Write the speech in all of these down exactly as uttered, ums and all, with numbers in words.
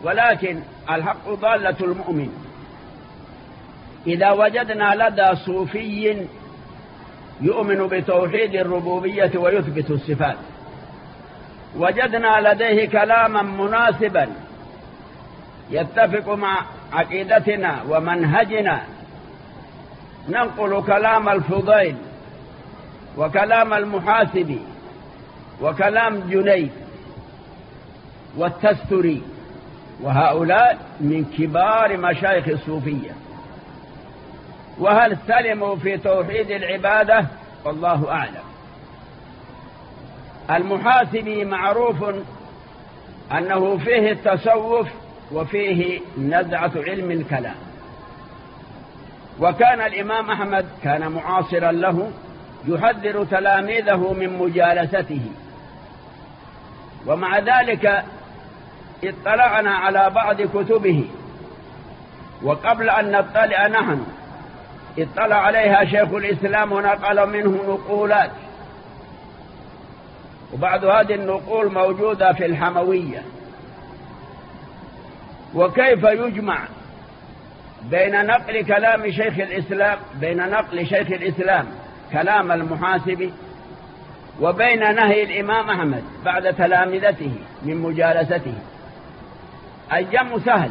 ولكن الحق ضالة المؤمن. إذا وجدنا لدى صوفي يؤمن بتوحيد الربوبية ويثبت الصفات، وجدنا لديه كلاما مناسبا يتفق مع عقيدتنا ومنهجنا، ننقل كلام الفضيل وكلام المحاسبي وكلام جنيد والتستري، وهؤلاء من كبار مشايخ الصوفية. وهل سلموا في توحيد العبادة؟ والله أعلم. المحاسبي معروف أنه فيه التصوف وفيه نزعة علم الكلام، وكان الإمام أحمد كان معاصرا له يحذر تلاميذه من مجالسته، ومع ذلك اطلعنا على بعض كتبه، وقبل أن نطلع نحن اطلع عليها شيخ الإسلام ونقل منه نقولات، وبعض هذه النقول موجودة في الحموية. وكيف يجمع بين نقل كلام شيخ الإسلام بين نقل شيخ الإسلام كلام المحاسبي وبين نهي الإمام أحمد بعد تلامذته من مجالسته؟ الجمع سهل.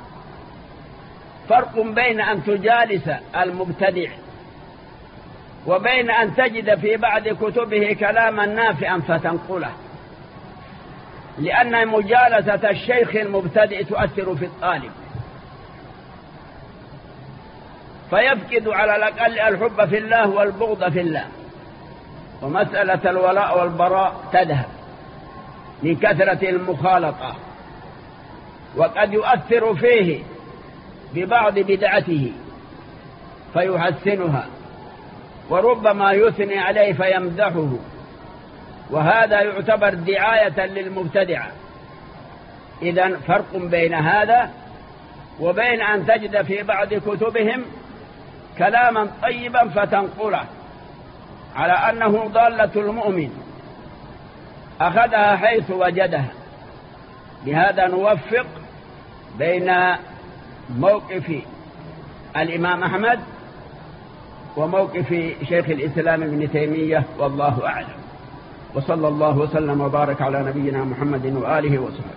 فرق بين أن تجالس المبتدع وبين أن تجد في بعض كتبه كلاما نافعا فتنقله، لأن مجالسة الشيخ المبتدئ تؤثر في الطالب، فيفقد على الأقل الحب في الله والبغض في الله، ومسألة الولاء والبراء تذهب من كثرة المخالطة، وقد يؤثر فيه ببعض بدعته فيحسنها، وربما يثني عليه فيمدحه، وهذا يعتبر دعاية للمبتدعة. إذن فرق بين هذا وبين أن تجد في بعض كتبهم كلاما طيبا فتنقله على أنه ضالة المؤمن، أخذها حيث وجدها. لهذا نوفق بين موقف الإمام أحمد وموقف شيخ الإسلام ابن تيمية، والله أعلم. وصلى الله وسلم وبارك على نبينا محمد وآله وصحبه.